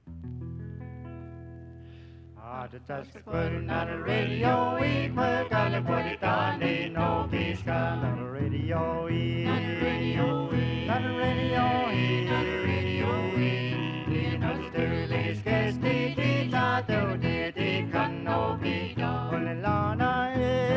The touch the putting on the radio, we put on the put it on the no peace gun on the radio, on the radio, on the radio, on the radio, in Australia's guest, the tato, the can no be done. On the lana,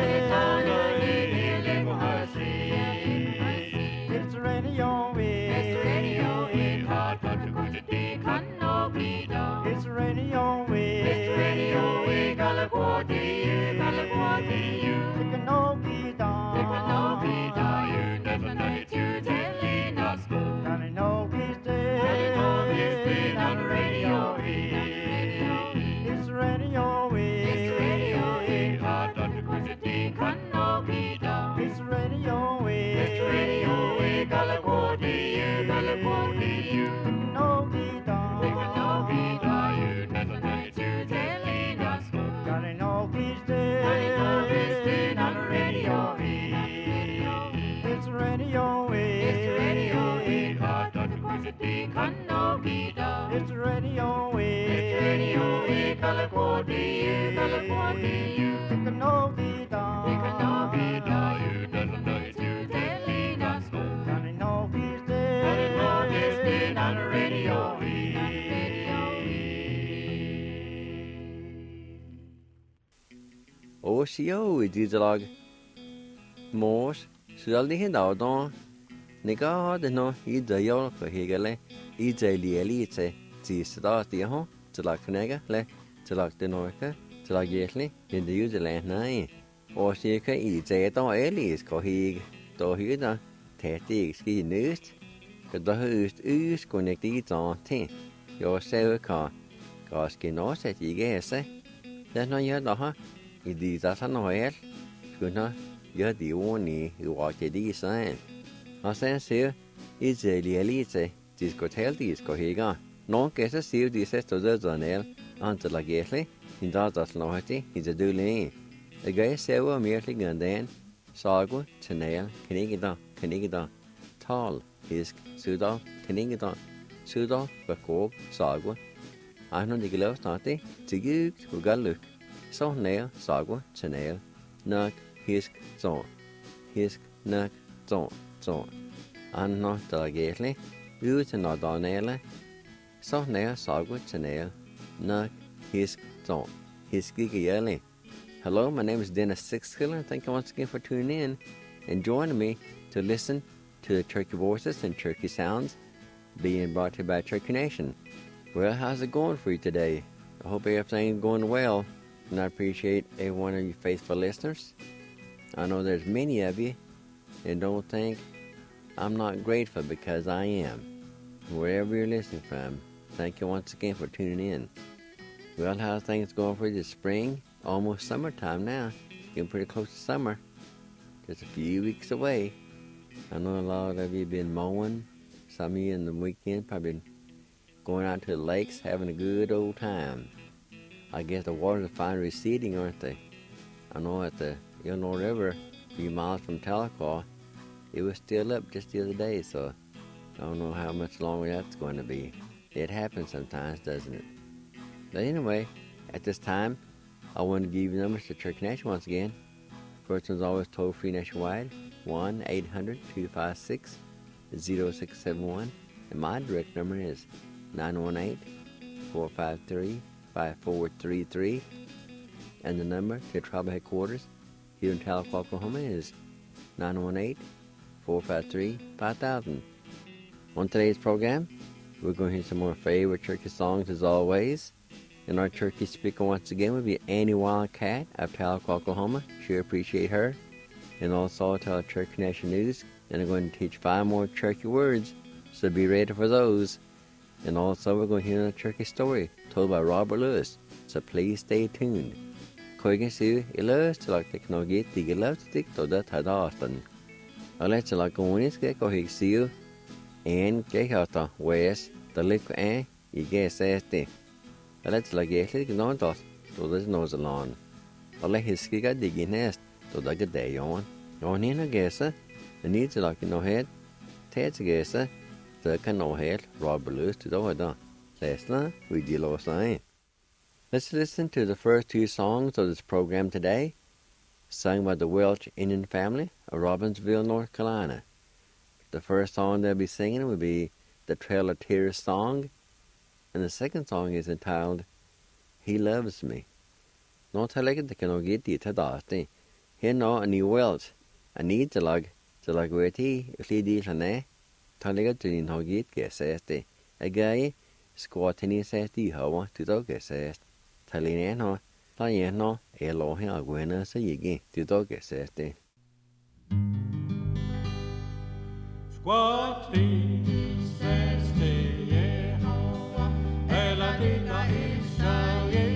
it's radio, it's radio, hot but the good the can no be done. It's radio, it's radio, we Galaguati, you can no be done. You can no be done, you never know it, you telling us go. And I know he's dead, on the radio, it's radio, it's radio, hot but the good the can no be done. It's radio, we Galaguati, you can no be done. You can no be done, you never know it, you telling us go. And I know he's dead, on the radio, it's radio, hot but the good the can no be done. It's radio, Galaguati, you can no be done. You can no be done, you never know it, you telling us go. And I know he's dead, on the radio, Ô xíu đi ra log mốt sửa đi hiện đạo đó nãy có đến nó ý giờ yêu phải hiểu cái này ý giờ lì chế chỉ đó thì hả chỉ là cái này cái này chỉ là cái nói cái chỉ là gì này hiện tại giờ là này ô xíu cái ý giờ đó ấy lì có hiểu đó hiểu đó thế thì cái nữa cái đó ư cái này tí cho thế yo sao có cái nó sẽ chỉ cái sẽ để nó nhớ đó ha ý đi ra sẵn hỏi hết cứ nó nhớ đi uống nè gọi cái đi sang họ sẽ xíu ý giờ lì chế chỉ có theo thì có hiểu cả nó cái sẽ xíu thì sẽ tổ giờ này anh chỉ là cái này hiện tại đó là hết thì hiện giờ đưa lên cái xíu ở miền Tây gần đây sao cũng trên này cái đó tall is sự đó cái đó và cổ sao cũng anh nói cái lớp nào thế chỉ cái cái lực sau này sao cũng trên này nạc hisk zon anh nói tới cái này ưu trên nó đó này là sau này sao cũng trên này nạc hisk zon hisk cái này. Hello, my name is Dennis Sixkiller. Thank you once again for tuning in and joining me to listen to the Turkey Voices and Turkey Sounds being brought to you by Turkey Nation. Well, how's it going for you today? I hope everything's going well, and I appreciate every one of you faithful listeners. I know there's many of you, and don't think I'm not grateful because I am. Wherever you're listening from, thank you once again for tuning in. Well, how's things going for you this spring? Almost summertime now. Getting pretty close to summer. Just a few weeks away. I know a lot of you been mowing. Some of you in the weekend probably been going out to the lakes, having a good old time. I guess the waters are finally receding, aren't they? I know at the Illinois River, a few miles from Tahlequah, it was still up just the other day, so I don't know how much longer that's going to be. It happens sometimes, doesn't it? But anyway, at this time, I want to give you numbers to Turkey Nation once again. First one's always toll-free nationwide, 1-800-256-0671. And my direct number is 918-453-5433. And the number to tribal headquarters here in Tahlequah, Oklahoma is 918-453-5000. On today's program, we're going to hear some more favorite Turkey songs as always. And our Turkey speaker once again will be Annie Wildcat of Tahlequah, Oklahoma. Sure appreciate her. And also tell our Turkey Nation News. And I'm going to teach 5 more Turkey words, so be ready for those. And also we're going to hear a Turkey story told by Robert Lewis, so please stay tuned. Koigen siu ilus to like technology the elastic to that had often. I let you like on is get go siu and get out the west the liquid and you get says the. I let you like get no dot to this nose along. I let his ski got digging nest to the good day on. On in a guesser, the needs like no head, Ted's guesser, the can no head, Robert Lewis to the other. Lesna, we dilo sign. Let's listen to the first two songs of this program today, sung by the Welch Indian family of Robbinsville, North Carolina. The first song they'll be singing will be the Trail of Tears song, and the second song is entitled He Loves Me. No taleg the can get the tadasti. Here no a new Welch, a need to lug witty, if he did lane, taleg to the no get guessesti. A guy squatting says the how to dog says. Talino, Tayeno, Elohe Aguena Sayigi, to dog says. Squatting says the Yehovah, Eladina Israel.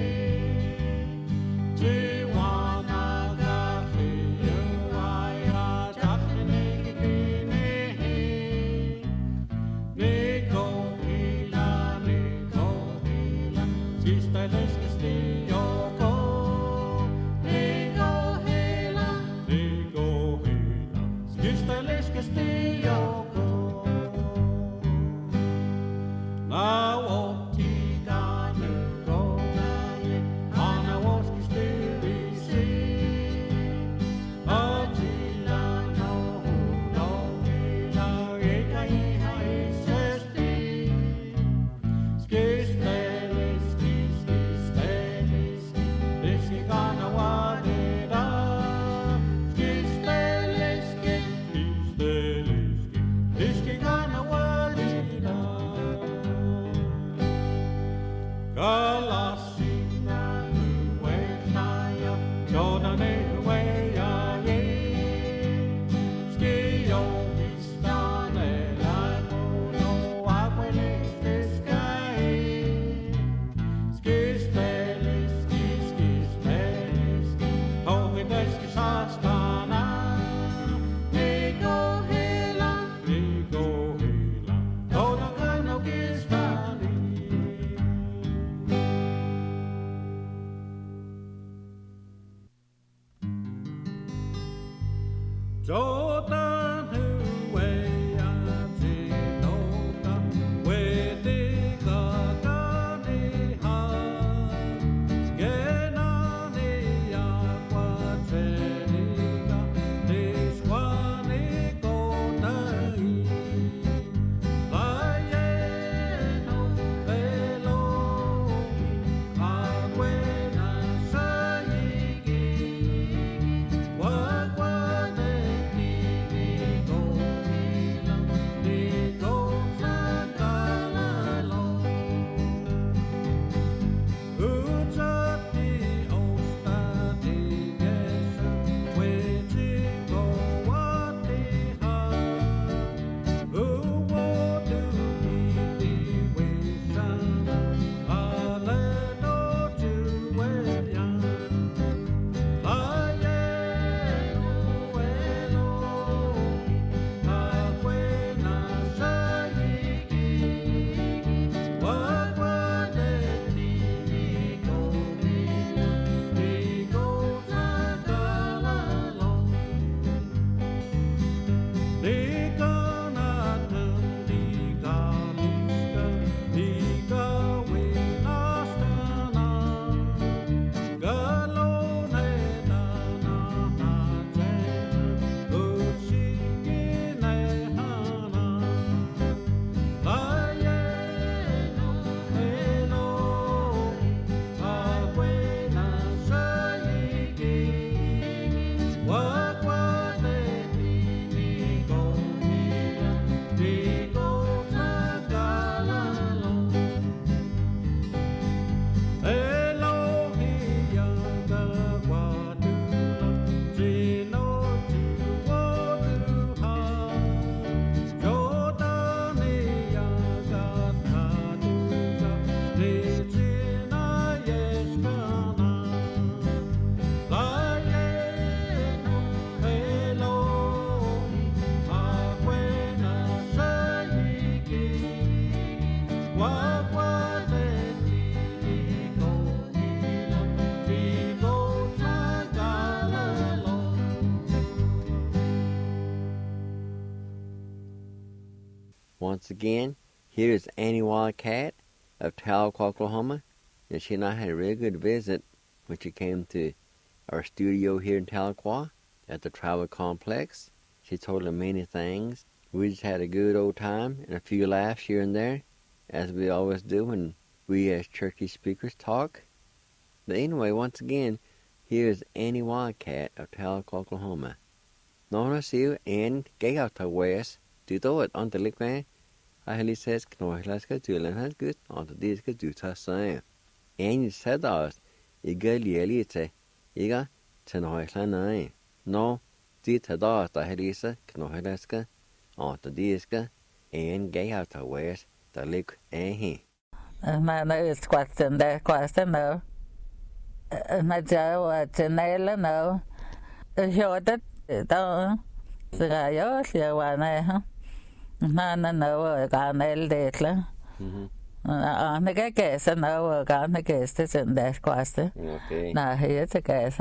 Once again, here is Annie Wildcat of Tahlequah, Oklahoma. And she and I had a really good visit when she came to our studio here in Tahlequah at the Travel Complex. She told her many things. We just had a good old time and a few laughs here and there, as we always do when we as churchy speakers talk. But anyway, once again, here's Annie Wildcat of Tahlequah, Oklahoma. Nå sier en gay out of west, du da et antelik med, I helis says knohlaska tulen has good, on the diska do ta sign. And you said us, you go lielite, you got tenohla. No, dit had us, I helisa, knohlaska, on the diska, and gay out of west, the lick and he. Man is question no. My Joe at Janela no. Short it don't. So I also want to. Nana no, got nailed it. On the guess, and no, got the guest is in that question. Okay. Now here's a guess.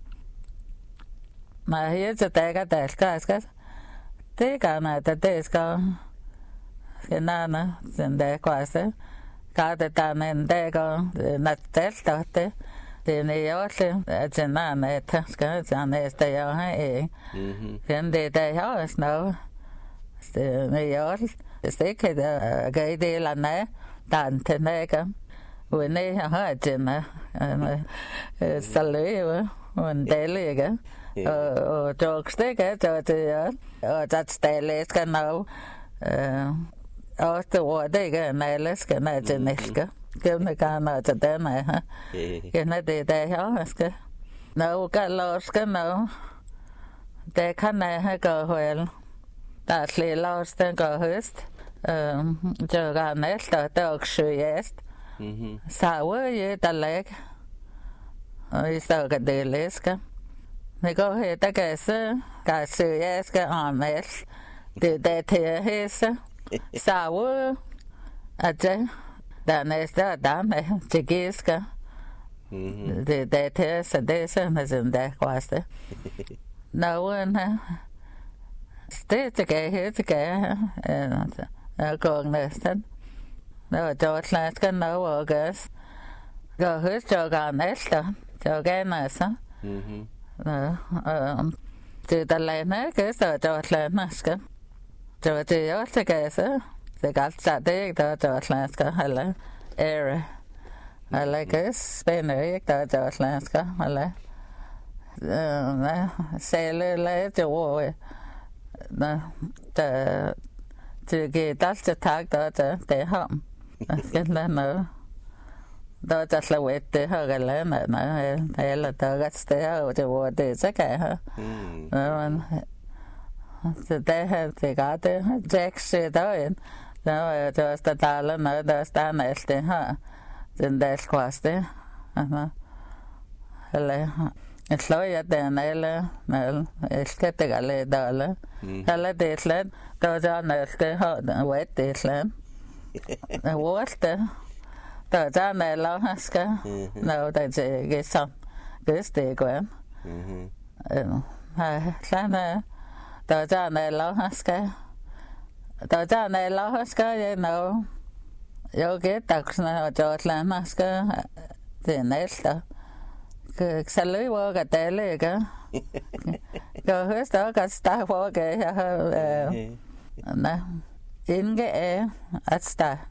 Now here's a tag at that casket. Take on at the disco. Nana, in that question. Got it done in there go, not that. The Yorkshire, it's a man at Tuscans, and there's the young. Then they always know. The New York, the stick is a gay deal on there, done to make them. We need a hard dinner, and it's a little one daily again. Or dog stick it, or that's the last can know. After what they get, let's get a genetic. Give me kind of to them, huh? Can I do that? Ask no, got lost, no. They can't go well. That's lost and go host. Joga nest, or dog shoe, yes. Sour, you the leg. You still got the list. They go here, the guess, got shoe, yes, get on mess. Did they tear his? Sour, the next dame, Chigiska. Did they tear sedation as in that question? No one stay together here together and going nested. No, George Laska, no August. Go who's jog on Nesta, jog in Nessa. To the lane, guess, George Laska. George, you're together. They got Saturday, George Laska, hello, era. I like us, Spanish, George Laska, hello. Sailor, late, the war. To get that's the tag that they home. Get no. That's the way they hug a lemon. I let the stay out the water. It's okay, huh? So they have they got the Jack shit in. No, just the dollar, no, that's the next thing, huh? Then that's question. Hello. It's lawyer then, no, it's getting a little dollar. Hello, this land, those are nasty hot and wet this land. The water, those are the long husker. No, they get some good stick one. Those are the long husker. Those are the long husker, you know. You'll get ducks now, George Land husker, the next. Salute work at the leg. Go who's dog at Star Walk. In the air at Star.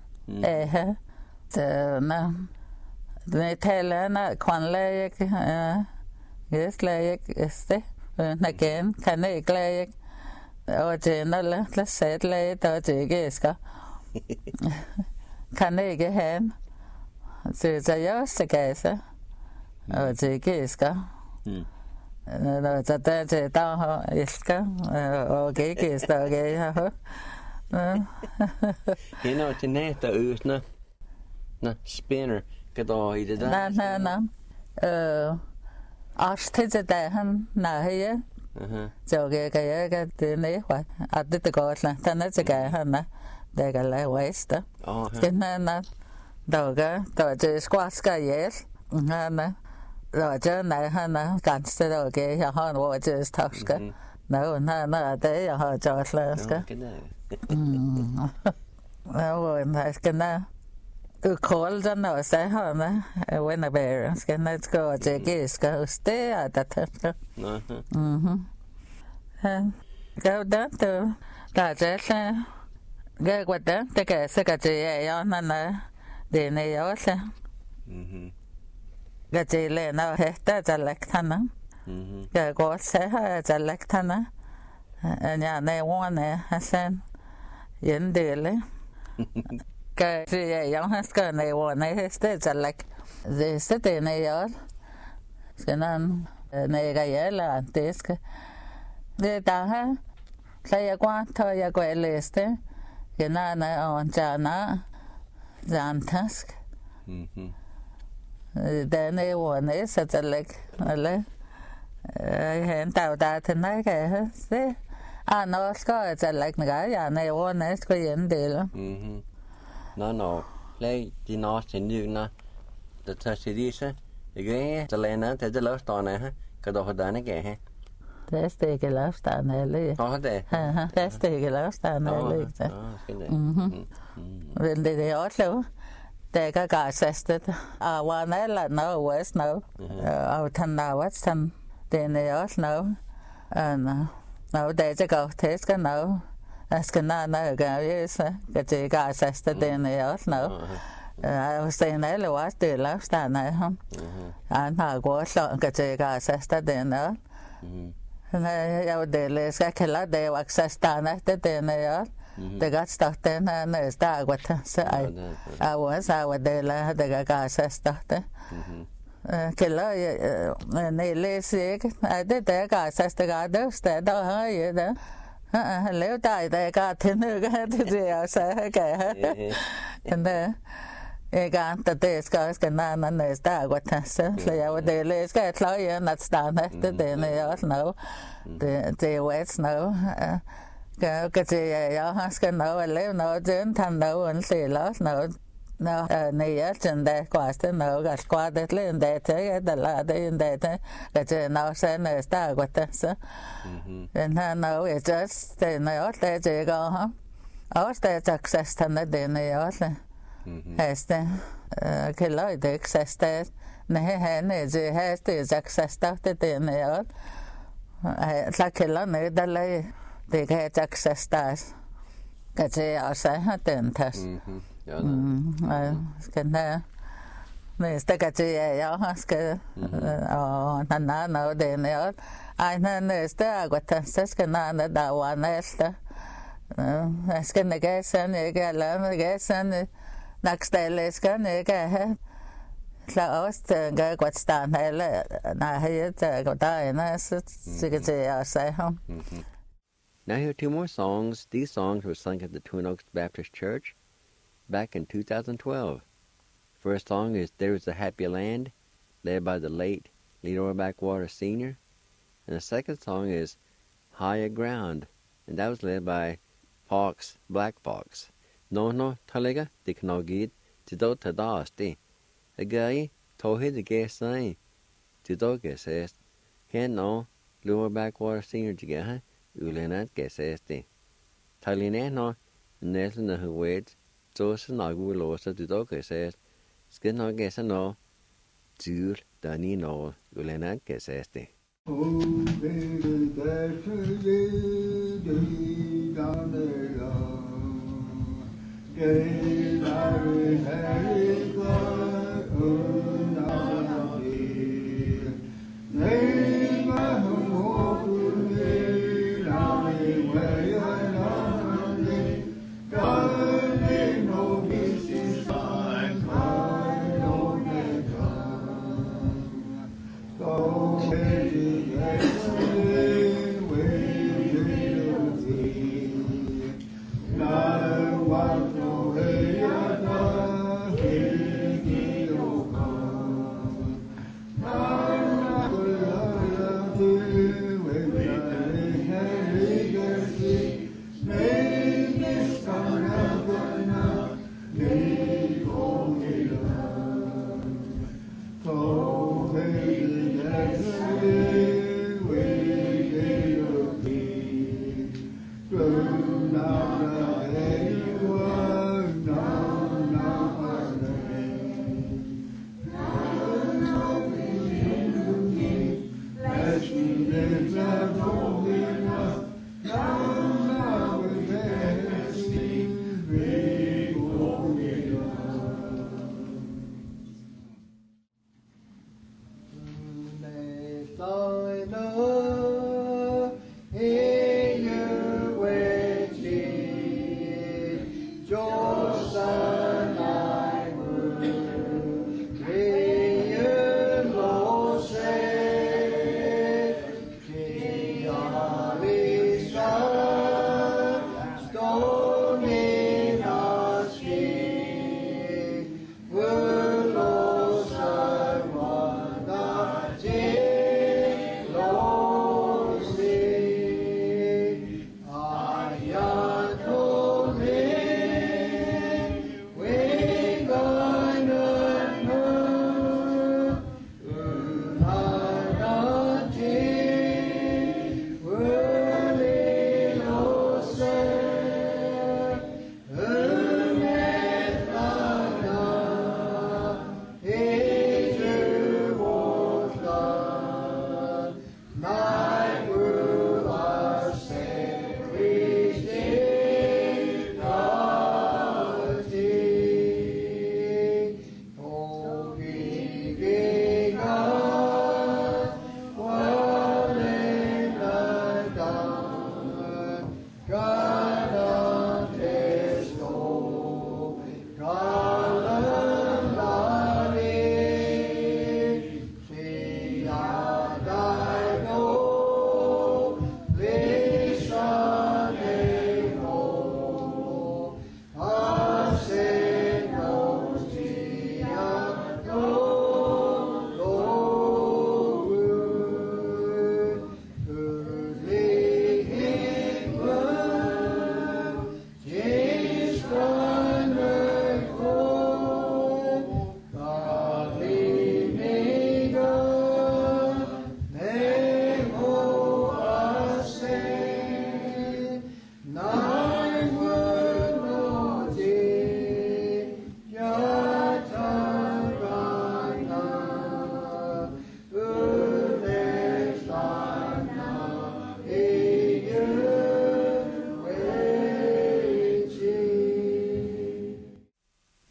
No. They tell her one leg. Yes, leg is the. Again, can they leg? Or general, let's say it later to Giska. Can they get him? So the yours together. Oh, Giska. No, that's a dead down Iska. Oh, Gigis, the You know, tonight the Usna, no, spinner, get all he did. No. Ashted the Dahan, now here. So get the knee. What? I did the Gotland, and that's a guy, Hannah. They got a waste. Oh, didn't I? Dogger, the squaska, yes. Hannah. Roger, no, Hannah, can't sit okay. Your horn watches Tosca. No, they are George Laska. No, and I can now. call the no say home when a bear can let's go go stay at that. Go down to that go what the secretary on the neos. Gajile now heta like Tana. Go say her like Tana. And ya they want a sen yen daily. Cái giống hết cái này bọn này hết sẽ like the city này ở cho nên này cái gì là test cái để ta ha sai qua thôi ya quay list cái này on chana dàn task để này bọn này sẽ like là hiện tạo ta thế này cái hết nó có sẽ like cái ya này bọn này có yen deal nó lấy đi nó xin như nó từ thời xưa đi chứ cái cho lên nó thì cái lớp tao này ha cái đồ đó này kìa ha test cái lớp tao này lấy test cái lớp tao này lấy bên đây ở đâu để cái test qua này là nó west nó ở thành nào west thành để này ở nó để cho cậu test cái nào Askana na gavies que ga sesta de neos no say na le was de la sta na hum na go so que ga sesta de no na ya de le ska kala de wa sesta na de neos de ga sta de na sta what sa I was de la de ga sesta de kala ne le se de ga sesta ga de sta da ha ye de nếu tại cái thế nữa cái gì sẽ cái thế cái tết cái na này ta quạt sẽ là để lấy cái thay nát stan hết để này ở nào để west nào cái gì ở cái nào lấy nào trên thành nào anh sẽ lót nào nào này ở trên đây qua thế nào cái qua đây lên đây thế cái là đây thế cái gì nào sẽ này ta quạt sẽ and I know it just stay now there you go huh there success to the day now has the kilo the access there ne je has the access to the day now la kilo ne da le the get access tas cái gì ở sai hết tiền thật cái này này cái gì ở cái nó để này ai nên está aguantas que nada da wanesta es que negesan que la negesan naksteles que nega la ost ga quatstan hele na hayet gota na sig say home. Now here are two more songs. These songs were sung at the Twin Oaks Baptist Church back in 2012. First song is There Is a Happy Land, led by the late Leroy Backwater Sr. And the second song is Higher Ground, and that was led by Black Fox. No, Talega, the Knogid, Tido Tadasti. A guy told his guest saying, Tido says, Can no, Leroy Backwater Sr. Jigaha, Ulenat Gesesti. Talinano, Nelson of Wades, Joseph Nagulosa Tido says, Skin no guess no, Jul Danino, Ulenat Gesesti. Oh, baby, that's the down there. Gay, Larry, Harry, God, oh, now they my home, Larry, where you're not, God, they know this is fine, God, know they come. Oh, baby. Not one no hey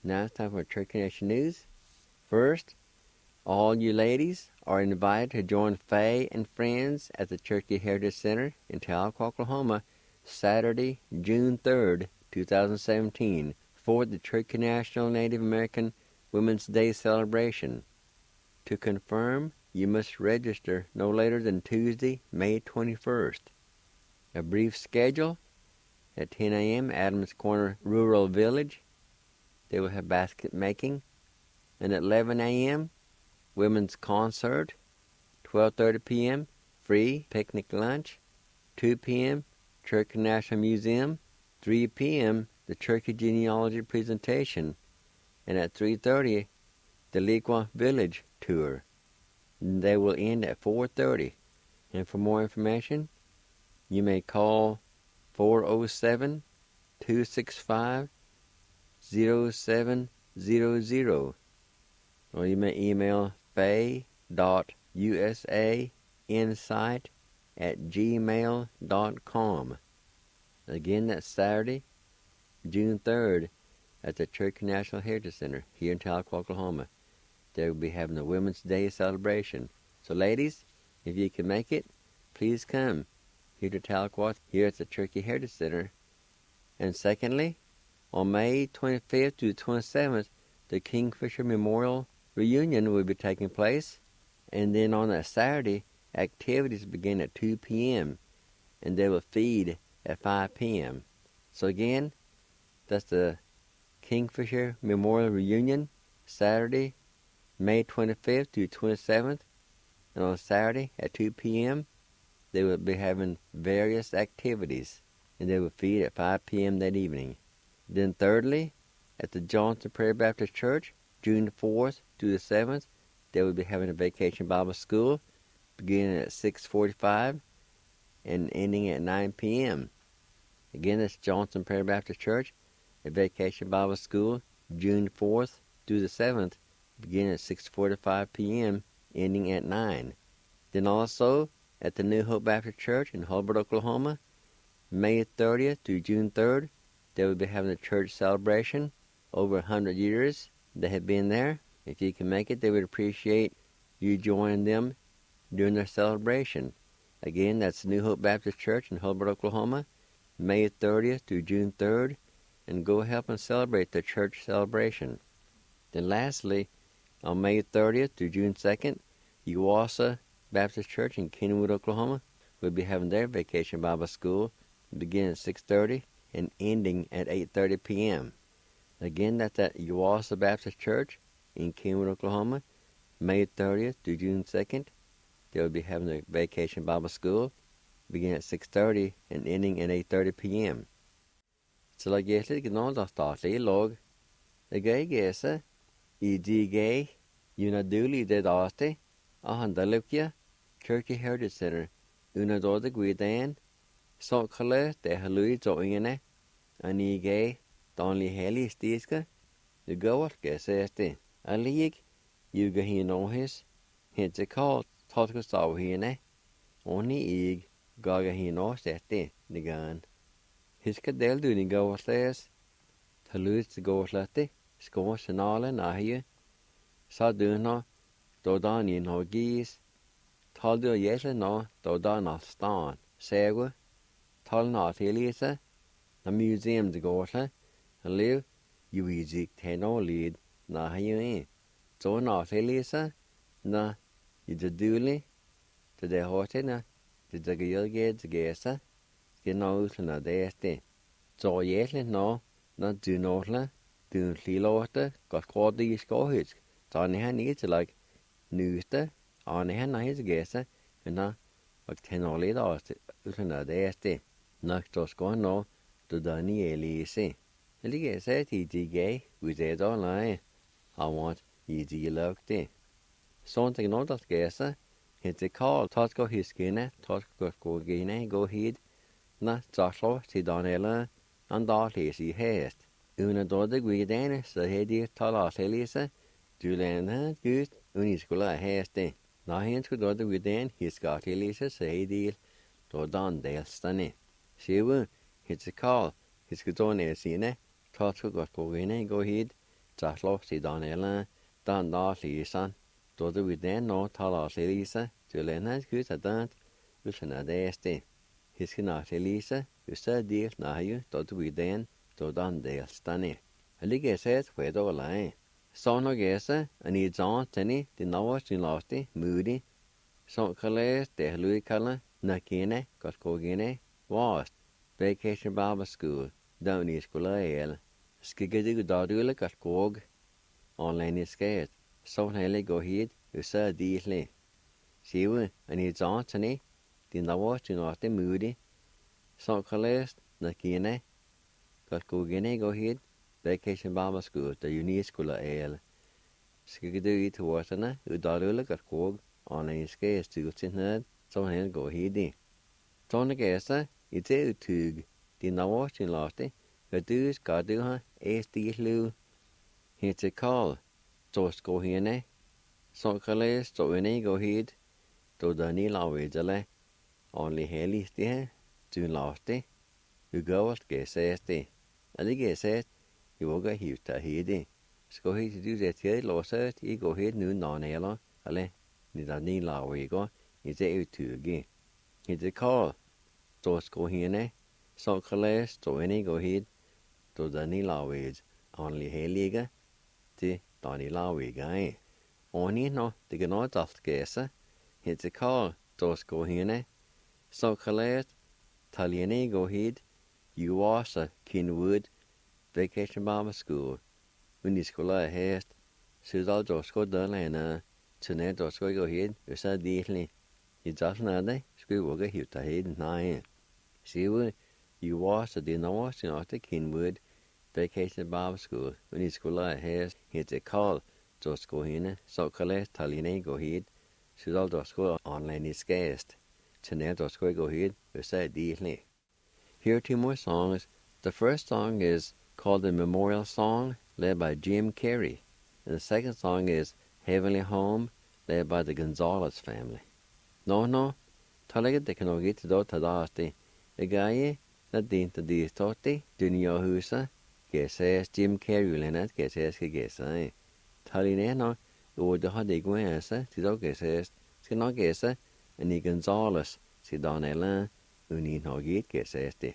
Now it's time for Church Connection News. First, all you ladies are invited to join Faye and friends at the Cherokee Heritage Center in Tahlequah, Oklahoma, Saturday, June 3rd, 2017, for the Cherokee National Native American Women's Day celebration. To confirm, you must register no later than Tuesday, May 21st. A brief schedule: at 10 a.m., Adams Corner Rural Village. They will have basket making. And at 11 a.m., women's concert. 12:30 p.m., free picnic lunch. 2 p.m., Cherokee National Museum. 3 p.m., the Cherokee Genealogy presentation. And at 3:30, the Tahlequah Village tour. And they will end at 4:30. And for more information, you may call 407-265-0700, or you may email faye.usainsight@gmail.com. Again, that's Saturday, June 3rd, at the Cherokee National Heritage Center here in Tahlequah, Oklahoma. They will be having a Women's Day celebration. So ladies, if you can make it, please come here to Tahlequah, here at the Cherokee Heritage Center. And secondly, on May 25th to 27th, the Kingfisher Memorial Reunion will be taking place. And then on that Saturday, activities begin at 2 p.m. and they will feed at 5 p.m. So again, that's the Kingfisher Memorial Reunion, Saturday, May 25th to 27th. And on Saturday at 2 p.m., they will be having various activities, and they will feed at 5 p.m. that evening. Then thirdly, at the Johnson Prairie Baptist Church, June 4th to the 7th, they will be having a Vacation Bible School, beginning at 6:45 and ending at 9 p.m. Again, that's Johnson Prairie Baptist Church, a Vacation Bible School, June 4th to the 7th, beginning at 6:45 p.m., ending at 9. Then also, at the New Hope Baptist Church in Hulbert, Oklahoma, May 30th to June 3rd, they will be having a church celebration. Over 100 years they have been there. If you can make it, they would appreciate you joining them during their celebration. Again, that's New Hope Baptist Church in Hulbert, Oklahoma, May 30th to June 3rd, and go help and celebrate the church celebration. Then lastly, on May 30th to June 2nd, Uwassa Baptist Church in Kenwood, Oklahoma, will be having their Vacation Bible School, beginning at 6:30 and ending at 8:30 p.m. Again, that's at Uwassa Baptist Church in Kenwood, Oklahoma, May 30th to June 2nd. They will be having their Vacation Bible School, beginning at 6:30 and ending at 8:30 p.m. Så la gæslet gnål da statlig log. Det gøy gæse, I DG, Unaduli det daste, Ahandalukya, Cherokee Heritage Center, Unadorda Guidan, Sokale, det halui zoingene, Anige, Donli Heli stiska, the goat gæseste, Alig, Yuga hinohis, Hintse call, Totkostav hine, Oni ig, Gaga hinosete, Nigan. Hiska del du ni goatles, Talut the goatlete, Skor senale nahie, Saduna, Dodani no geese, Taldo yesle no, Dodana stan, Sewa, Talna Elisa, the museum the goatle, and live, you easy teno lead, nahie. So not Elisa, na, you the dooley, to the hortina, to the gilgate the gesa, skin out na deste. So yesle no, not do notla, do lilota, got called the scohits. So on the hand it's like newster, on the hand is gesa, and na, like tenoli lost na deste. Next to score no, to Danny Elise. And the gesa TG, with it online. I want easy luck there. Something not that gesa, it's a call, Tosco his skinner, Tosco go gene, go heed, na, Joshua, si Donella, and that is he hast. Una dode guidane, so he did tell us Elisa, Juliana, good, uniscula haste. Na hens could dode guidane, he's got Elisa, so he did, to Don Dale Stunny. She will, it's a call, his good on a scene, Tosco got go gene, go heed, Jachlo si Donela, Dan da Lisan, do the within no Tala Lisa, to Lena good at that, which another este. His cannot Lisa, who said deal na you, do the within, do Dan Dale Stanny. A league says where do lie. So no guessa, and needs on Tenny, the Nawash in Losty, Moody, so Calais, de Louis Calla, Nakine, Gotkogine, was Vacation Bible School, down East Gulael. Skiggy Dodula got Gog, online is scared. So Nelly go heed, who said deeply. She will, and it's Anthony, the Nawash in Losty, Moody, so Calais, Nakine, Gotkogine go heed, Vacation Bible School, the Unique School of Ale. Skiggy to Watana, who Dodula got Gog, online scared to sit so Nelly go heedy. Tony Gessa, it's a tug, the Nawash in Losty. The dudes got do her, Lou. It's a call. Just go here, so Calais, so when I go head, to the Nila Widgele, only Haley there, to Losty. You go at Gessesti. And the Gessest, you will get here to heady. So he to do that here, Losset, you go head noon on Ella, Ale, the Nila Wigo, it's a tug. It's a call. Just go here, so Calais, so when I go head, to the Nilawage, only Heliga, the Donilawiga. Only no, the Gnot of Gessa, it's a call, those go here, so Calais, Taliene go head, you was a Kinwood, Vacation Bible School, when the school I haste, Sudal Josco Dulana, Tune Josco go head, you said deeply, you just another, school will get here to head 9. See what you was a dinner was in the Kinwood. Vacation Bible School, when his school has hit a call, just go in, so Calais, Taline go head, should all the school online is guest. Tonight, the school go head, we say deeply. Here are 2 more songs. The first song is called the Memorial Song, led by Jim Carey, and the second song is Heavenly Home, led by the Gonzalez family. No, Talaga de can get to Tadasti, the guy that didn't do Toti, Junior Husa. Que says Jim Carey Leonard, que says que say. Talineno, o the Hadi Guensa, Tido que says, Sino Gesa, and the Gonzales, Sidonella, Uni no git que says de.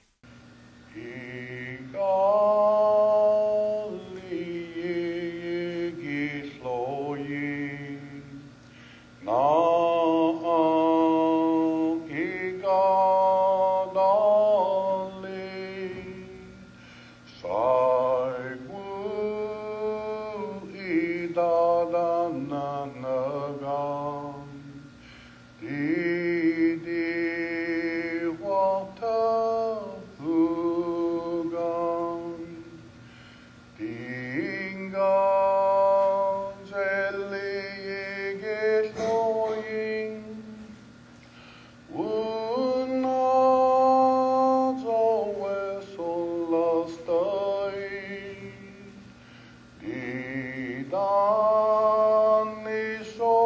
Dani so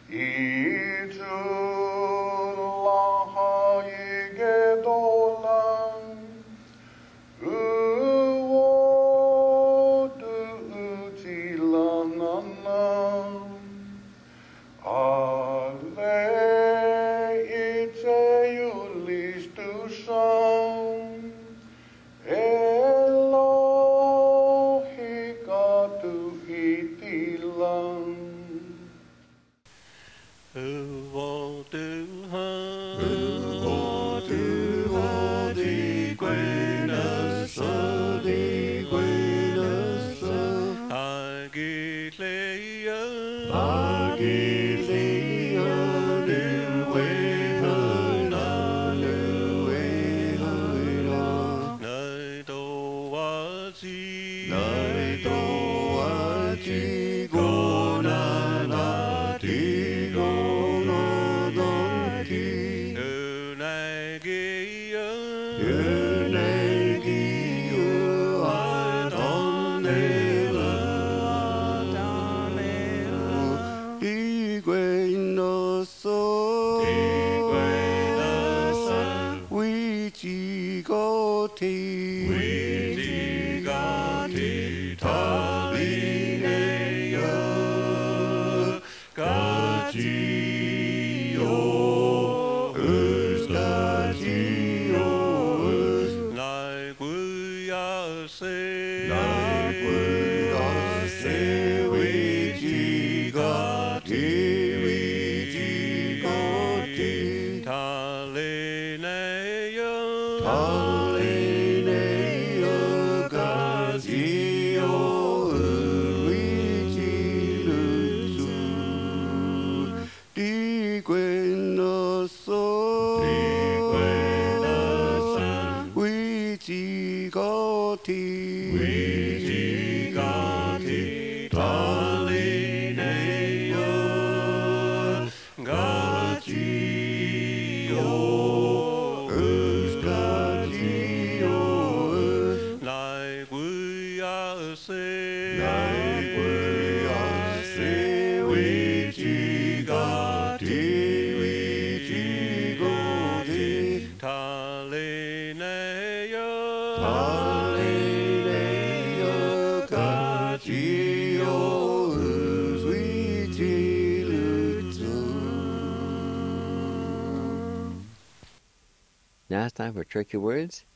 Now it's time for tricky words.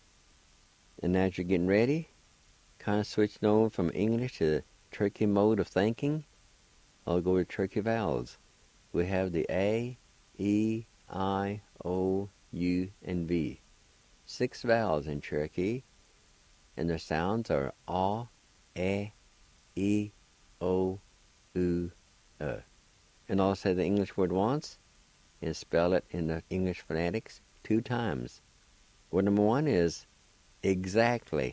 And as you're getting ready, kind of switching over from English to the tricky mode of thinking, I'll go with tricky vowels. We have the A, E, I, O, U, and V. 6 vowels in Cherokee, and their sounds are A, E, O, U, And I'll say the English word once and spell it in the English phonetics 2 times. Word number 1 is exactly.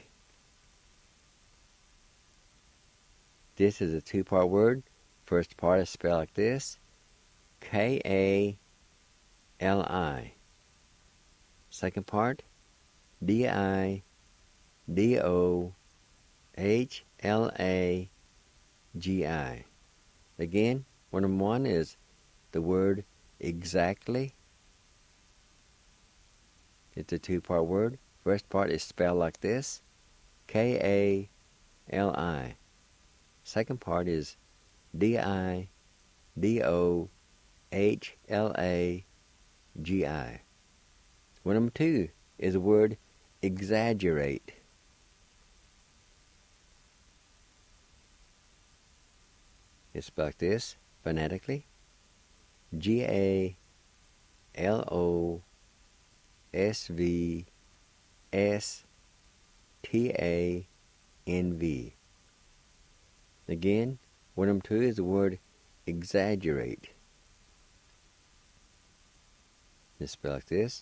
This is a 2-part word. First part is spelled like this, K-A-L-I. Second part, D-I-D-O-H-L-A-G-I. Again, word number 1 is the word exactly. It's a 2-part word. First part is spelled like this, K-A-L-I. Second part is D-I-D-O-H-L-A-G-I. Word number 2 is the word exaggerate. It's spelled like this, phonetically, G-A-L-O-S-V-S-T-A-N-V. Again, word number 2 is the word exaggerate. It's spelled like this,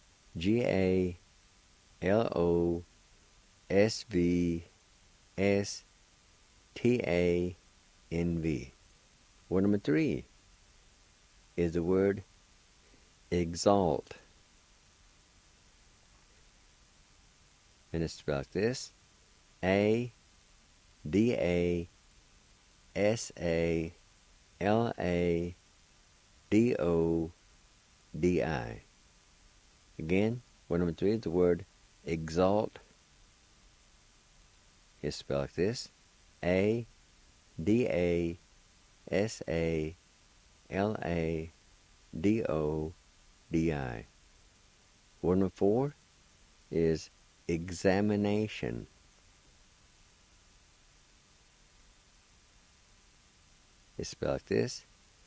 G-A-L-O-S-V-S-T-A-N-V. Word number 3 is the word exalt. And it's spelled like this, A-D-A-S-A-L-A-T D-O-D-I. Again, word number 3 is the word exalt. It's spelled like this: A-D-A-S-A-L-A-D-O-D-I. Word number 4 is examination. It's spelled like this: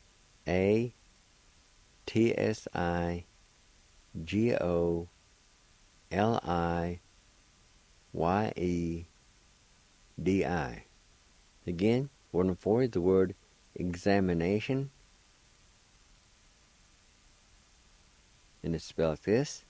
A-T-S-I-G-O-L-I-Y-E-D-I. Again, word number 4 is the word examination. And it's spelled like this: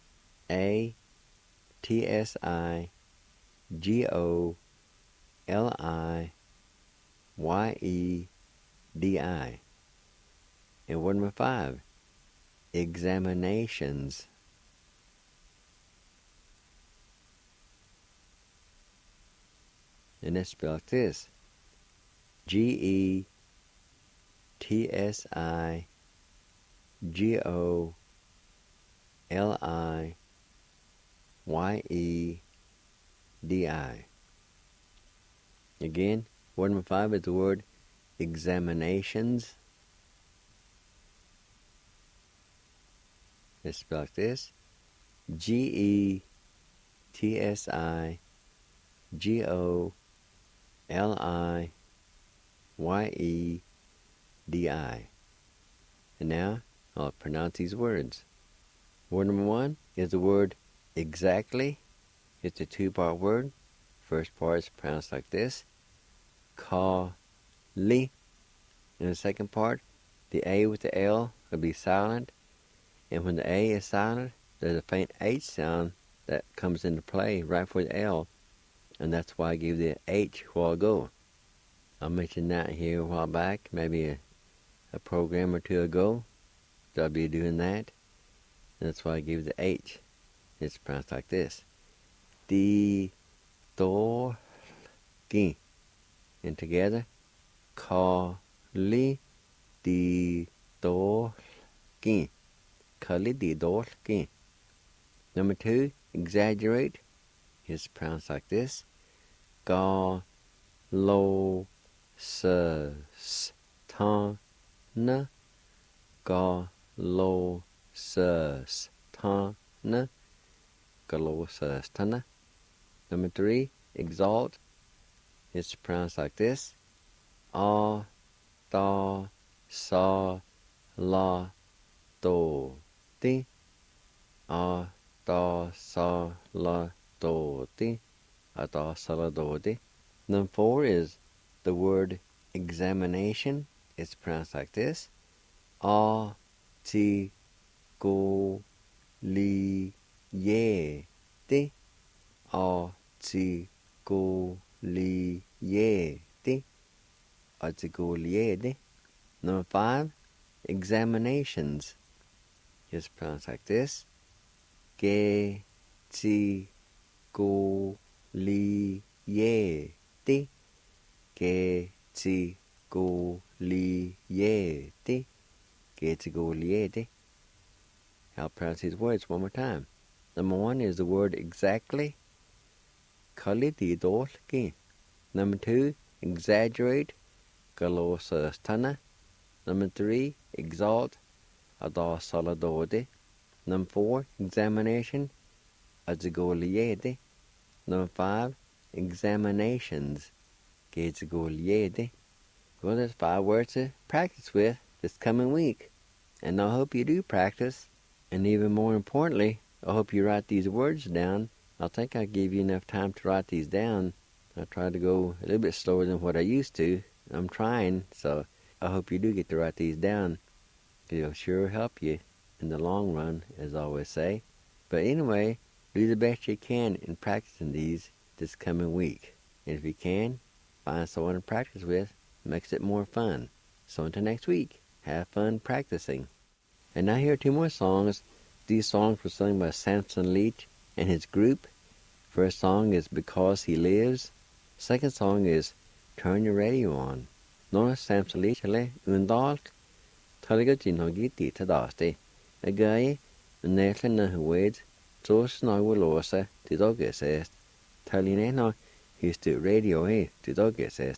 A-T-S-I-G-O-L-I-Y-E-D-I. And word number 5, examinations. And it's spelled like this: G-E-T-S-I-G-O-L-I-Y-E-D-I. Again, word number 5 is the word examinations. It's spelled like this: G-E-T-S-I-G-O-L-I-Y-E-D-I. And now I'll pronounce these words. Word number 1 is the word exactly. It's a 2-part word. First part is pronounced like this: Ka-li. In the second part, the A with the L will be silent. And when the A is silent, there's a faint H sound that comes into play right before the L. And that's why I gave the H a while ago. I mentioned that here a while back, maybe a program or 2 ago. So I'll be doing that. And that's why I gave the H. It's pronounced like this: Di-do-ki. And together, Ka-li di-do-ki. Ka-li di-do-ki. Number 2, exaggerate. It's pronounced like this: Ga-lo-sus-ta-na. Ga-lo-sus-ta-na. Ga-lo-sus-ta-na. Number 3, exalt. It's pronounced like this: A-ta-sa-la-do-ti. A-ta-sa-la-do-ti. A-ta-sa-la-do-ti. Number 4 is the word examination. It's pronounced like this: A-ti-go-li-ye-ti. A-ti-go-li-ye-ti. A-ti-go-li-ye-ti. Number 5, examinations. It's pronounced like this: Ge-ti-go-li-ye-ti. Ge-ti-go-li-ye-ti. Ge-ti-go-li-ye-ti. I'll pronounce these words one more time. Number 1 is the word exactly. Ka-li-di-do-ki. Number 2, exaggerate. Ga-lo-sus-ta-na. Number 3, exalt. A-ta-sa-la-do-ti. Number 4, examination. A-ti-go-li-ye-ti. Number 5, examinations. Ge-ti-go-li-ye-ti. Well, there's 5 words to practice with this coming week. And I hope you do practice. And even more importantly, I hope you write these words down. I think I'll give you enough time to write these down. I try to go a little bit slower than what I used to. I'm trying, so I hope you do get to write these down. It'll sure help you in the long run, as I always say. But anyway, do the best you can in practicing these this coming week. And if you can, find someone to practice with. Makes it more fun. So until next week, have fun practicing. And now here are 2 more songs. These songs were sung by Samson Leach and his group. First song is Because He Lives. Second song is Turn Your Radio On. Nora Samson Leach le undalk Talga Ginogi Dita Dasti, a guy, and Nathan Nahuade, Jos Nagulosa, the dog says, Talineno, he's the radio, the dog says.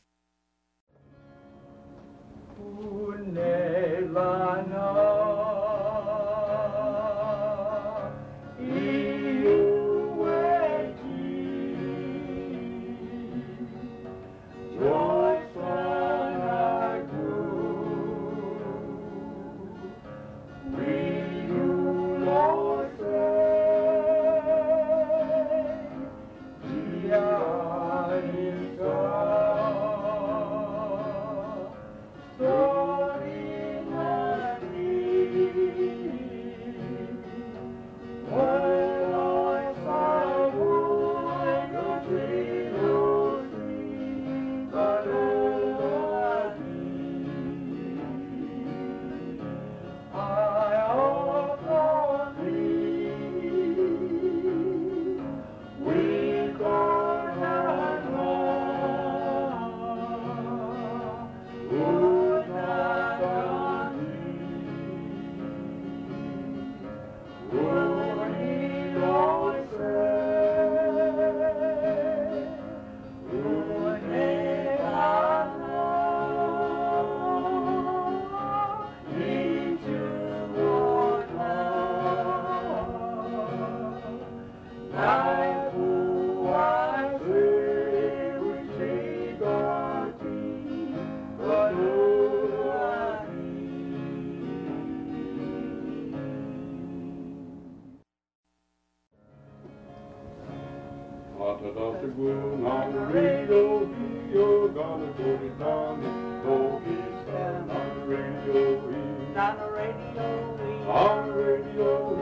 On the radio, you're gonna go it down. Go get down on the radio. On the radio, on the radio.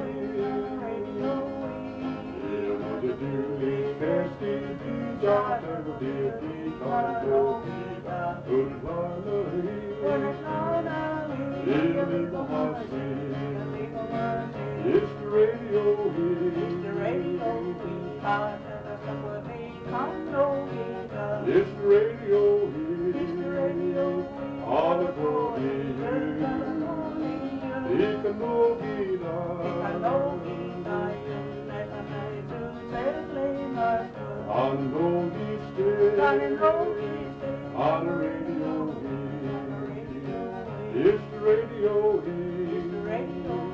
The dearly nasty beach, I never did be gonna go be down. Put it on the hill. It'll leave a house. It's the radio. It's the radio. It's the radio, it's the radio, all the glory, it can no be done, on no mistake, on the radio, it's the radio, it's the radio,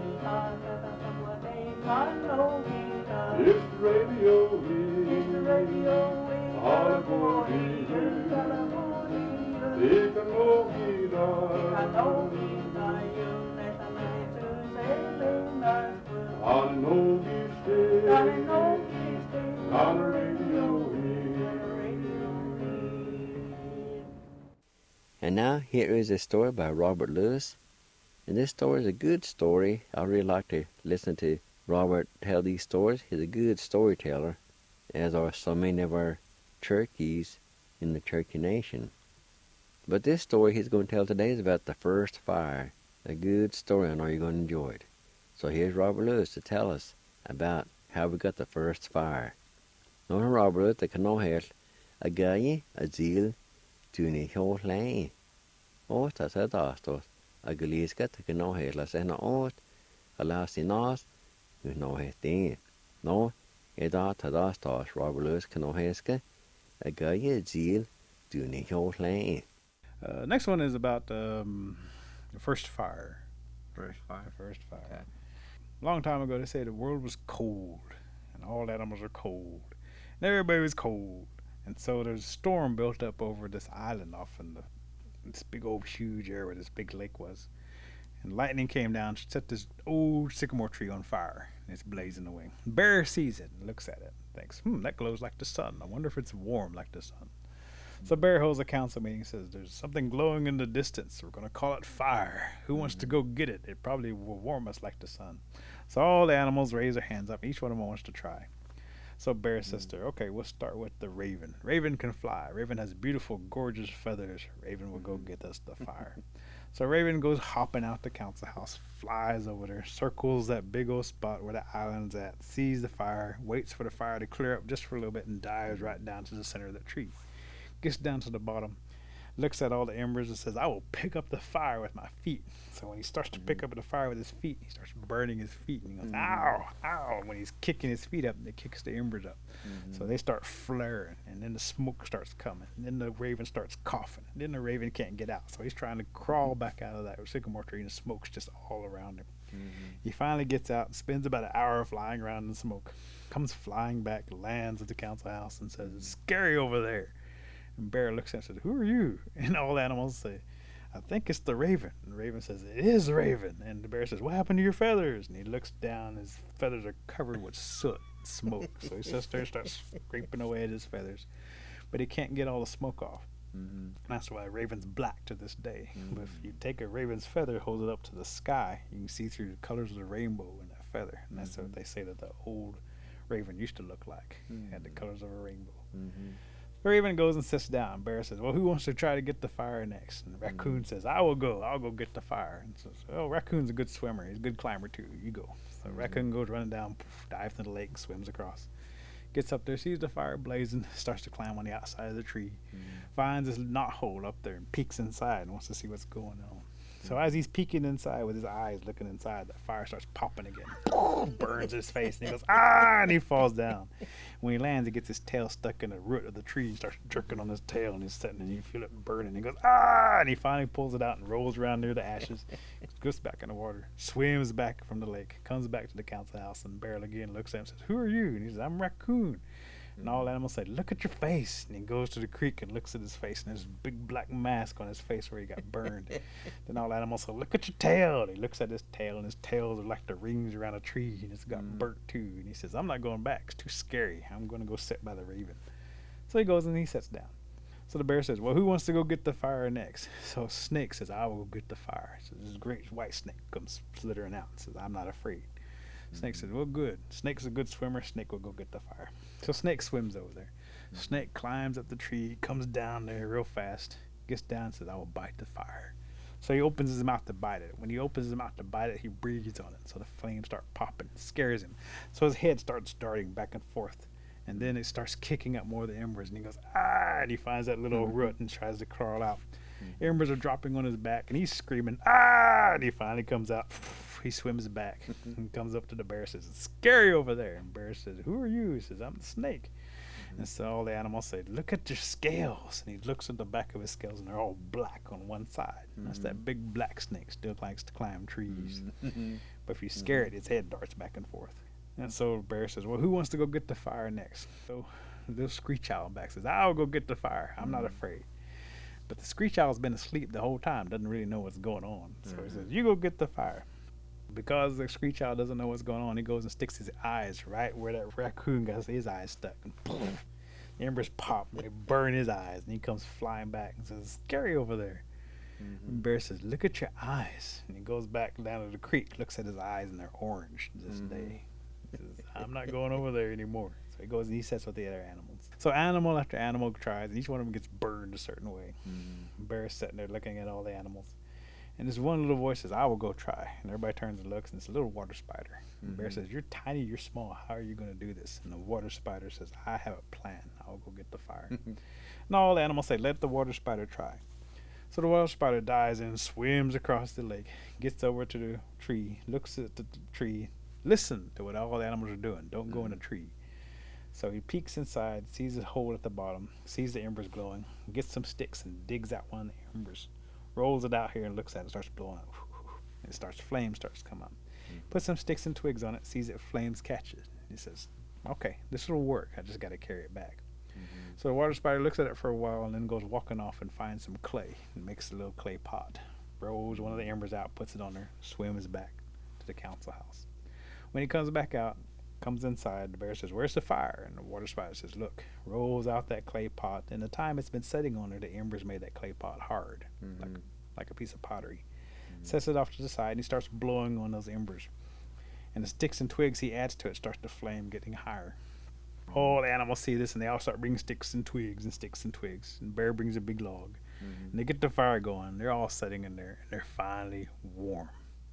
it's the radio, all the glory, it can no be done, on no mistake, on the radio. And now here is a story by Robert Lewis. And this story is a good story. I really like to listen to Robert tell these stories. He's a good storyteller, as are so many of our Cherokees in the Cherokee Nation. But this story he's going to tell today is about the first fire. A good story, I know you're going to enjoy it. So here's Robert Lewis to tell us about how we got the first fire. Now Robert Lewis, the canoe a guy, a zeal, doing a whole lane. Oh, that's a dastos. A galiska, the canoe la sena oat, a last in us, you know his thing. No, a da ta dastos, Robert Lewis canoe a guy, a zeal, doing a whole lane. Next one is about the first fire. First fire? First fire. Okay. Long time ago, they said the world was cold, and all animals were cold, and everybody was cold. And so there's a storm built up over this island off in this big old huge area where this big lake was. And lightning came down, set this old sycamore tree on fire, and it's blazing away. Bear sees it and looks at it, thinks, that glows like the sun. I wonder if it's warm like the sun. So Bear holds a council meeting and says, there's something glowing in the distance. We're going to call it fire. Who wants to go get it? It probably will warm us like the sun. So all the animals raise their hands up. Each one of them wants to try. So Bear says to her, okay, we'll start with the raven. Raven can fly. Raven has beautiful, gorgeous feathers. Raven will go get us the fire. So Raven goes hopping out the council house, flies over there, circles that big old spot where the island's at, sees the fire, waits for the fire to clear up just for a little bit, and dives right down to the center of the tree. Gets down to the bottom, looks at all the embers and says, I will pick up the fire with my feet. So when he starts to pick up the fire with his feet, he starts burning his feet. And he goes, ow, ow. When he's kicking his feet up, it kicks the embers up. So they start flaring, and then the smoke starts coming. And then the raven starts coughing. And then the raven can't get out. So he's trying to crawl back out of that sycamore tree, and the smoke's just all around him. He finally gets out and spends about an hour flying around in the smoke. Comes flying back, lands at the council house, and says, it's scary over there. And Bear looks at him and says, who are you? And all the animals say, I think it's the raven. And the raven says, it is the raven. And the bear says, what happened to your feathers? And he looks down. His feathers are covered with soot and smoke. So he sits there and starts scraping away at his feathers. But he can't get all the smoke off. That's why a raven's black to this day. But if you take a raven's feather, hold it up to the sky, you can see through the colors of the rainbow in that feather. And that's what they say that the old raven used to look like. Had the colors of a rainbow. The raven goes and sits down. Bear says, well, who wants to try to get the fire next? And the raccoon says, I will go. I'll go get the fire. And says, oh, raccoon's a good swimmer. He's a good climber, too. You go. So raccoon goes running down, dives into the lake, swims across. Gets up there, sees the fire blazing, starts to climb on the outside of the tree, finds this knot hole up there and peeks inside and wants to see what's going on. So as he's peeking inside with his eyes looking inside, the fire starts popping again. Burns his face, and he goes, ah, and he falls down. When he lands, he gets his tail stuck in the root of the tree and starts jerking on his tail, and he's sitting, and you feel it burning. He goes, ah, and he finally pulls it out and rolls around near the ashes, goes back in the water, swims back from the lake, comes back to the council house, and Bear again looks at him and says, who are you? And he says, I'm Raccoon. And all animals say, look at your face. And he goes to the creek and looks at his face, and there's a big black mask on his face where he got burned. Then all animals say, look at your tail. And he looks at his tail, and his tails are like the rings around a tree, and it's got burnt too. And he says, I'm not going back. It's too scary. I'm going to go sit by the raven. So he goes and he sits down. So the bear says, well, who wants to go get the fire next? So Snake says, I will go get the fire. So this great white snake comes slithering out and says, I'm not afraid. Snake says, well, good. Snake's a good swimmer. Snake will go get the fire. So Snake swims over there. Snake climbs up the tree, comes down there real fast, gets down and says, I will bite the fire. So he opens his mouth to bite it. When he opens his mouth to bite it, he breathes on it. So the flames start popping. It scares him. So his head starts darting back and forth. And then it starts kicking up more of the embers. And he goes, ah, and he finds that little root and tries to crawl out. Embers are dropping on his back, and he's screaming, ah, and he finally comes out. He swims back and comes up to the bear and says, it's scary over there. And bear says, who are you? He says, I'm the snake. And so all the animals say, look at your scales. And he looks at the back of his scales, and they're all black on one side. And that's that big black snake, still likes to climb trees. But if you scare it, its head darts back and forth. And so the bear says, well, who wants to go get the fire next? So the little screech owl back says, I'll go get the fire. I'm not afraid. But the screech owl's been asleep the whole time, doesn't really know what's going on. So he says, you go get the fire. Because the screech owl doesn't know what's going on, he goes and sticks his eyes right where that raccoon got his eyes stuck. And boom, the embers pop, and they burn his eyes, and he comes flying back and says, it's scary over there. And Bear says, look at your eyes. And he goes back down to the creek, looks at his eyes, and they're orange this day. He says, I'm not going over there anymore. So he goes and he sits with the other animals. So animal after animal tries, and each one of them gets burned a certain way. Bear's sitting there looking at all the animals. And this one little voice says, I will go try. And everybody turns and looks, and it's a little water spider. And Bear says, you're tiny, you're small. How are you going to do this? And the water spider says, I have a plan. I'll go get the fire. And all the animals say, let the water spider try. So the water spider dives in, swims across the lake, gets over to the tree, looks at the tree, listen to what all the animals are doing. Don't go in the tree. So he peeks inside, sees a hole at the bottom, sees the embers glowing, gets some sticks and digs out one of the embers, rolls it out here and looks at it, starts blowing up. It flames starts to come up. Puts some sticks and twigs on it, sees it, flames catch it. He says, okay, this will work. I just got to carry it back. So the water spider looks at it for a while and then goes walking off and finds some clay and makes a little clay pot. Rolls one of the embers out, puts it on there, swims back to the council house. When he comes back out, comes inside, the bear says, where's the fire? And the water spider says, look, rolls out that clay pot. And the time it's been sitting on there, the embers made that clay pot hard, like a piece of pottery. Sets it off to the side, and he starts blowing on those embers. And the sticks and twigs he adds to it starts to flame, getting higher. All the animals see this, and they all start bringing sticks and twigs and sticks and twigs. And Bear brings a big log. And they get the fire going. They're all sitting in there, and they're finally warm.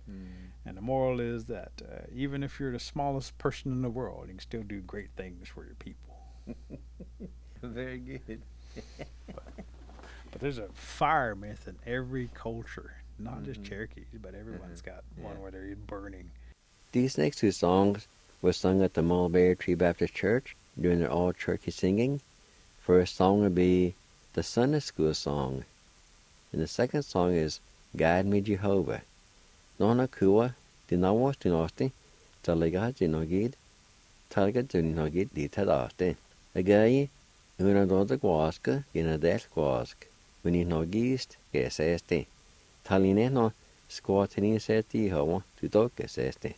And the moral is that even if you're the smallest person in the world, you can still do great things for your people. Very good. But there's a fire myth in every culture, not just Cherokees, but everyone's got one where they're burning. These next two songs were sung at the Mulberry Tree Baptist Church during their all-Cherokee singing. First song would be the Sunday School song, and the second song is Guide Me Jehovah. Nona Kua, Dinawas Dinosti, Talaga Dinogid, Talga Dinogid di Tadaste. Again, una doda guasca, gina del guasc, when you no gist, geseste. Taline no squatini seti hoa, to dog geseste.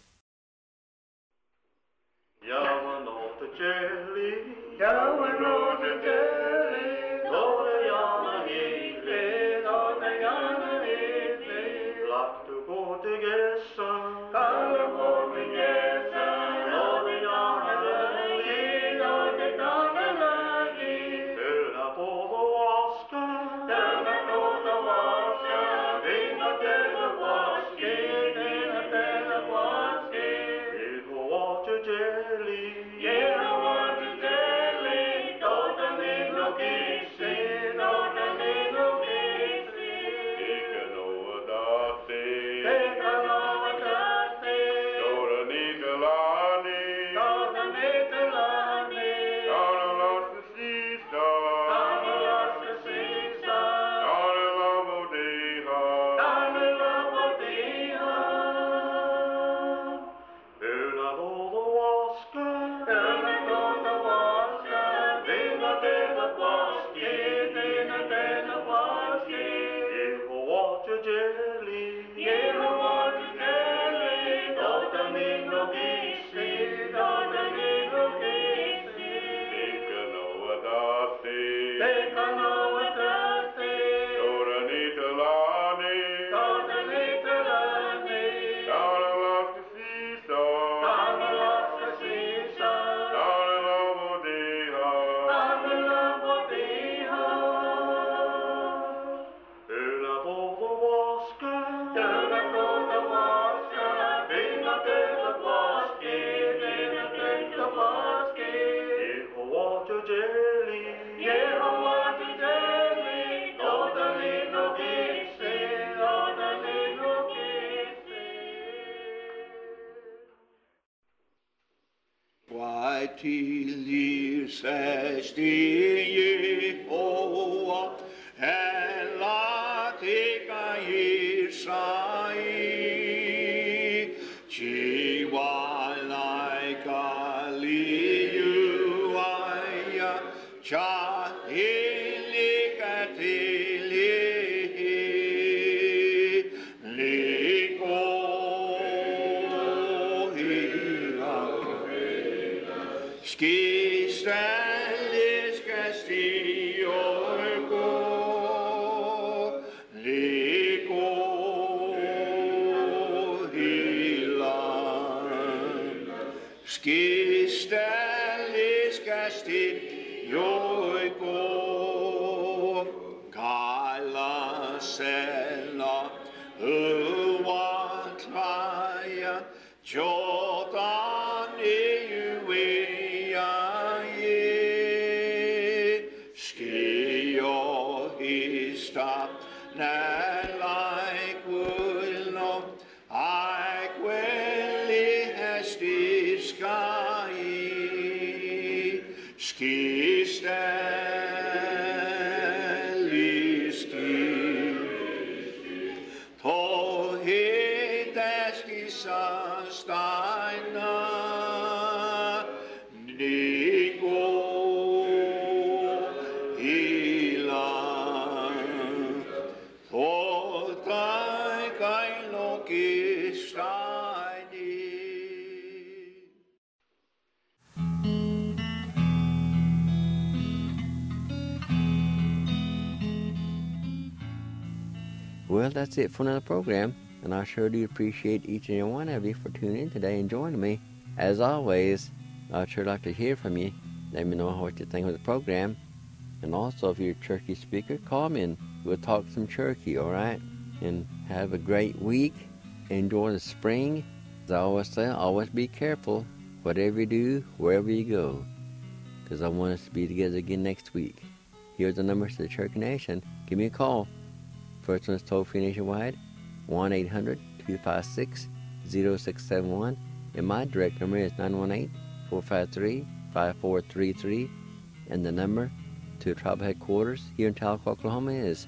Yamanota jelly, Yamanota jelly, Nora Yana Hile, Nora Yana Hile, Black to go to Gessa, Color go to Gessa, Nora Yana Lagi, Nora Yana Lagi, Della Todo Wasca, Della Todo Wasca, Dina Della Wasca, Dina Della Wasca, Water jelly, yeah, water jelly, don't little kissy, don't little kissy. Take a Noah Dusty, take a Noah Dusty, don't need to lani, don't need to lani, don't lost the seesaw, don't lost the seesaw, don't love Odeha, don't love Odeha. Till sesti Jehovah, and latika Yisai, Chiwalaika liuaya, cha ilikatili, liko Skistelles Castillo Lico Hilan Skistelles Castillo Kala Sena Uwataya Jotan Stop now like will not I quelli hesti sky ski stelli ski to hit ski sastaina Nico Well, that's it for another program, and I sure do appreciate each and every one of you for tuning in today and joining me. As always, I'd sure like to hear from you. Let me know what you think of the program. And also, if you're a Cherokee speaker, call me and we'll talk some Cherokee, all right? And have a great week. Enjoy the spring. As I always say, always be careful, whatever you do, wherever you go. Because I want us to be together again next week. Here's the numbers to the Cherokee Nation. give me a call. First one is toll-free nationwide, 1-800-256-0671, and my direct number is 918-453-5433, and the number to tribal headquarters here in Tahlequah, Oklahoma is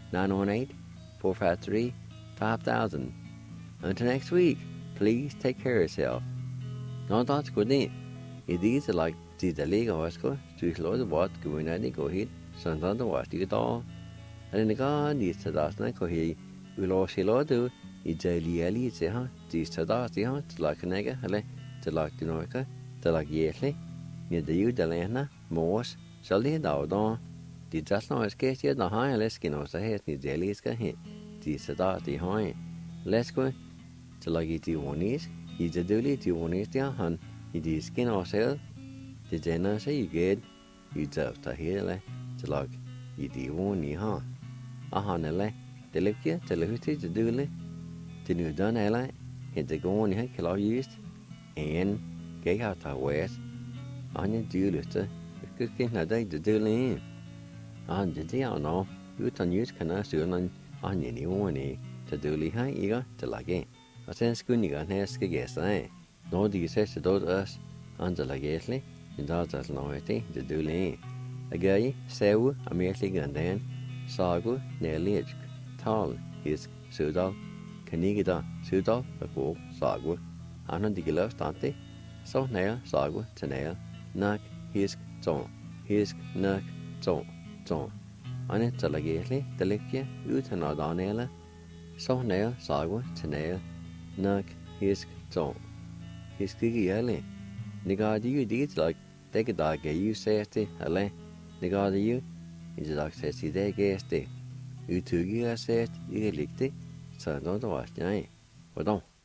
918-453-5000. Until next week, please take care of yourself. No thoughts good night. It is like the Liga Oscar, to slow the what going at the go hit, sometimes the what you all. And in the God is to das na ko he, will all she lo do, it's a liali, it's a this to das the hunt, like a nega, to like the Norca, to like Yesly, near the U Delana, Morse, shall they down. The just now is case yet the high less skin of the head, the jelly is hit, this to das the high. Let's go to like it one is, he's a dooley to one is the hunt, it is skin or sell. The general say you get, you just to hear to like it one ye huh. Ahanele, the Likia, the Luty, the Dooley, the New Dun Ella, and the Gone had Kilo used, and gay out our west. Onion Duluster, the cooking a day the Dooley in. On the day I know, you can use canal soon on any one, the Dooley high eager to like it. I send Scooning on Hesk guess, no, do you say to those us under like Yesley, and does as noity, the Dooley. A guy, Sew, a merely gun Sagu, Nelly, Tal, his Sudal, Canigida, Sudal, a folk, Sagu, Anna de Gilov Tante, so nail, Sagu, Tanail, Nak, his zone, his Nak, zone. On it, Talagately, Delicia, Utanadonella, so nail, Sagu, Tanail, Nak, his zone. His Giggy, Nigard you did like, take a dog, you say, Ale, Nigard you. In the dog says he there guessed it. You two years said you licked it, so don't watch, Pardon.